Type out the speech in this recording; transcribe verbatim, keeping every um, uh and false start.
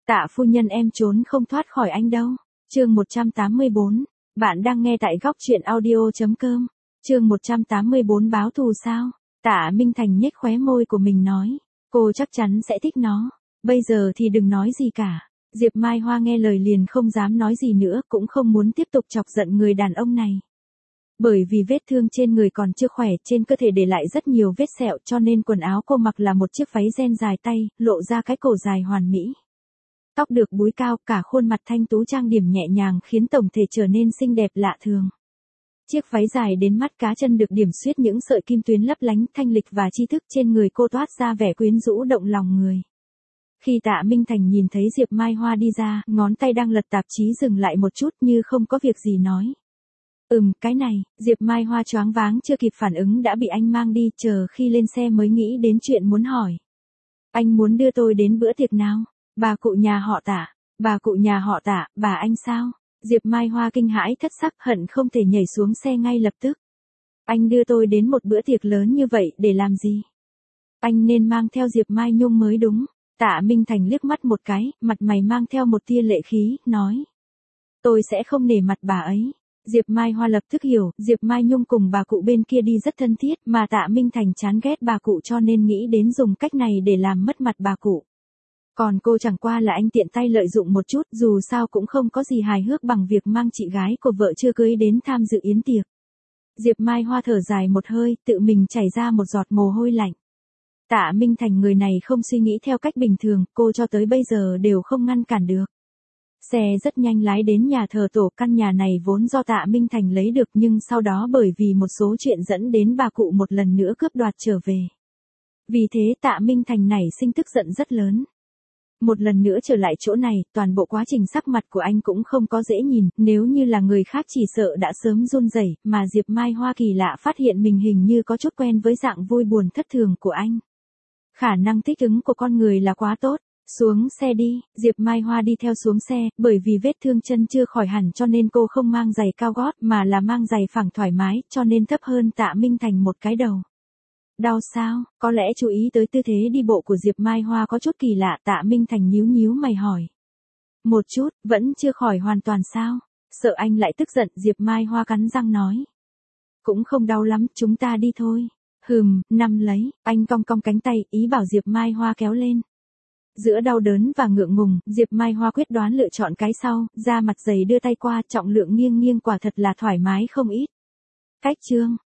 Tạ phu nhân em trốn không thoát khỏi anh đâu. Chương một trăm tám mươi bốn. Bạn đang nghe tại góc truyện audio chấm com. Chương một trăm tám mươi bốn báo thù sao? Tạ Minh Thành nhếch khóe môi của mình nói. Cô chắc chắn sẽ thích nó. Bây giờ thì đừng nói gì cả. Diệp Mai Hoa nghe lời liền không dám nói gì nữa, cũng không muốn tiếp tục chọc giận người đàn ông này. Bởi vì vết thương trên người còn chưa khỏe, trên cơ thể để lại rất nhiều vết sẹo, cho nên quần áo cô mặc là một chiếc váy ren dài tay, lộ ra cái cổ dài hoàn mỹ. Tóc được búi cao, cả khuôn mặt thanh tú trang điểm nhẹ nhàng khiến tổng thể trở nên xinh đẹp lạ thường. Chiếc váy dài đến mắt cá chân được điểm xuyết những sợi kim tuyến lấp lánh, thanh lịch và tri thức, trên người cô toát ra vẻ quyến rũ động lòng người. Khi Tạ Minh Thành nhìn thấy Diệp Mai Hoa đi ra, ngón tay đang lật tạp chí dừng lại một chút như không có việc gì nói. Ừm, cái này, Diệp Mai Hoa choáng váng chưa kịp phản ứng đã bị anh mang đi, chờ khi lên xe mới nghĩ đến chuyện muốn hỏi. Anh muốn đưa tôi đến bữa tiệc nào? Bà cụ nhà họ Tạ, bà cụ nhà họ Tạ, bà anh sao? Diệp Mai Hoa kinh hãi thất sắc, hận không thể nhảy xuống xe ngay lập tức. Anh đưa tôi đến một bữa tiệc lớn như vậy để làm gì? Anh nên mang theo Diệp Mai Nhung mới đúng. Tạ Minh Thành liếc mắt một cái, mặt mày mang theo một tia lệ khí, nói. Tôi sẽ không nể mặt bà ấy. Diệp Mai Hoa lập tức hiểu, Diệp Mai Nhung cùng bà cụ bên kia đi rất thân thiết, mà Tạ Minh Thành chán ghét bà cụ cho nên nghĩ đến dùng cách này để làm mất mặt bà cụ. Còn cô chẳng qua là anh tiện tay lợi dụng một chút, dù sao cũng không có gì hài hước bằng việc mang chị gái của vợ chưa cưới đến tham dự yến tiệc. Diệp Mai Hoa thở dài một hơi, tự mình chảy ra một giọt mồ hôi lạnh. Tạ Minh Thành người này không suy nghĩ theo cách bình thường, cô cho tới bây giờ đều không ngăn cản được. Xe rất nhanh lái đến nhà thờ tổ, căn nhà này vốn do Tạ Minh Thành lấy được nhưng sau đó bởi vì một số chuyện dẫn đến bà cụ một lần nữa cướp đoạt trở về. Vì thế Tạ Minh Thành nảy sinh tức giận rất lớn. Một lần nữa trở lại chỗ này, toàn bộ quá trình sắc mặt của anh cũng không có dễ nhìn, nếu như là người khác chỉ sợ đã sớm run rẩy, mà Diệp Mai Hoa kỳ lạ phát hiện mình hình như có chút quen với dạng vui buồn thất thường của anh. Khả năng thích ứng của con người là quá tốt. Xuống xe đi, Diệp Mai Hoa đi theo xuống xe, bởi vì vết thương chân chưa khỏi hẳn cho nên cô không mang giày cao gót mà là mang giày phẳng thoải mái, cho nên thấp hơn Tạ Minh Thành một cái đầu. Đau sao? Có lẽ chú ý tới tư thế đi bộ của Diệp Mai Hoa có chút kỳ lạ, Tạ Minh Thành nhíu nhíu mày hỏi. Một chút, vẫn chưa khỏi hoàn toàn sao? Sợ anh lại tức giận, Diệp Mai Hoa cắn răng nói. Cũng không đau lắm, chúng ta đi thôi. Hừm, nắm lấy, anh cong cong cánh tay, ý bảo Diệp Mai Hoa kéo lên. Giữa đau đớn và ngượng ngùng, Diệp Mai Hoa quyết đoán lựa chọn cái sau, da mặt dày đưa tay qua, trọng lượng nghiêng nghiêng quả thật là thoải mái không ít. Cách chương,